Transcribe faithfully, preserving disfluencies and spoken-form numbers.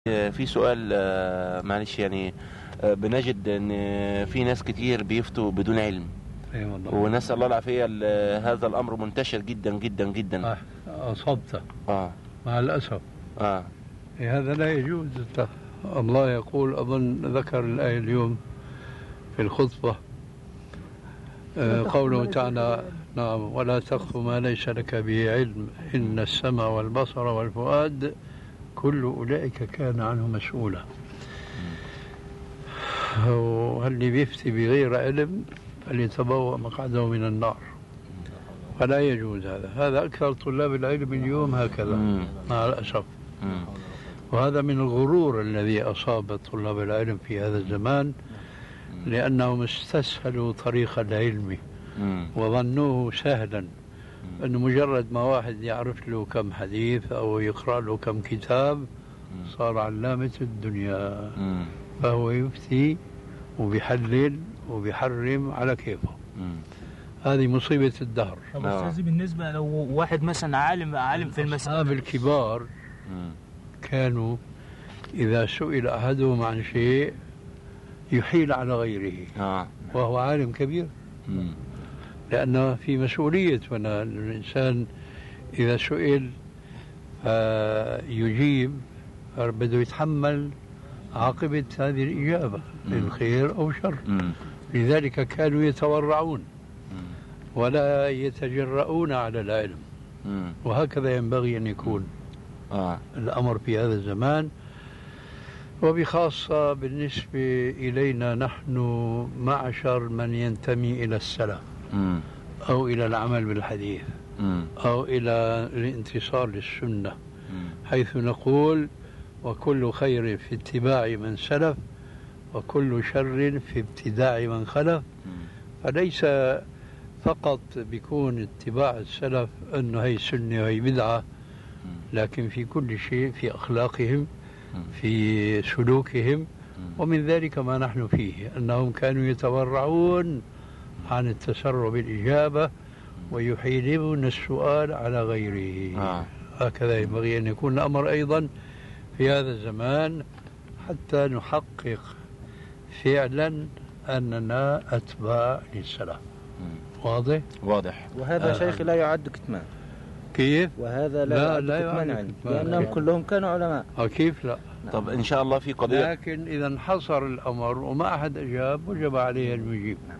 في سؤال آه، معلش يعني آه، بنجد ان في ناس كتير بيفتوا بدون علم. اي والله. ونسأل الله العافية. ال- هذا الامر منتشر جدا جدا جدا. آه، أصبت اه مع الأسف. اه إيه، هذا لا يجوز. الله يقول، أظن ذكر الآية اليوم في الخطبة، آه، قوله تعالى: نعم، ولا تقف ما ليس لك به علم إن السمع والبصر والفؤاد كل أولئك كان عنه مسؤولا. وهل بيفتي بغير علم فليتبوأ مقعده من النار. فلا يجوز هذا. هذا أكثر طلاب العلم اليوم هكذا مع الأسف. وهذا من الغرور الذي أصاب طلاب العلم في هذا الزمان، لأنهم استسهلوا طريق العلم وظنوه سهلا، أنه مجرد ما واحد يعرف له كم حديث أو يقرأ له كم كتاب صار علامة الدنيا، فهو يفتي وبيحلل وبيحرم على كيفه. هذه مصيبة الدهر. طب أستاذي، بالنسبة لو واحد مثلا عالم عالم في المسألة، أصحاب الكبار كانوا إذا سئل أحدهم عن شيء يحيل على غيره وهو عالم كبير، لأنه في مسؤولية. هنا الإنسان إذا سئل يجيب بده يتحمل عاقبة هذه الإجابة من خير أو شر. لذلك كانوا يتورعون ولا يتجرؤون على العلم، وهكذا ينبغي أن يكون آه. الأمر في هذا الزمان، وبخاصة بالنسبة إلينا نحن معشر من ينتمي إلى السلف م. أو إلى العمل بالحديث م. أو إلى الانتصار للسنة، م. حيث نقول: وكل خير في اتباع من سلف وكل شر في ابتداع من خلف. م. فليس فقط بيكون اتباع السلف أنه هي سنة وهي بدعة، لكن في كل شيء، في أخلاقهم، في سلوكهم. ومن ذلك ما نحن فيه، أنهم كانوا يتورعون عن التسرع بالإجابة ويحيلون السؤال على غيره. آه. هكذا ينبغي أن يكون الأمر أيضا في هذا الزمان، حتى نحقق فعلا أننا أتباع للسلف. واضح؟ واضح. وهذا آه. شيخ لا يعد كتمان. كيف؟ وهذا لا, لا يعد كتمان عنه، لأنهم كلهم كانوا علماء. كيف لا؟ طب إن شاء الله في قضية، لكن إذا انحصر الأمر وما أحد أجاب وجب عليه أن يجيب.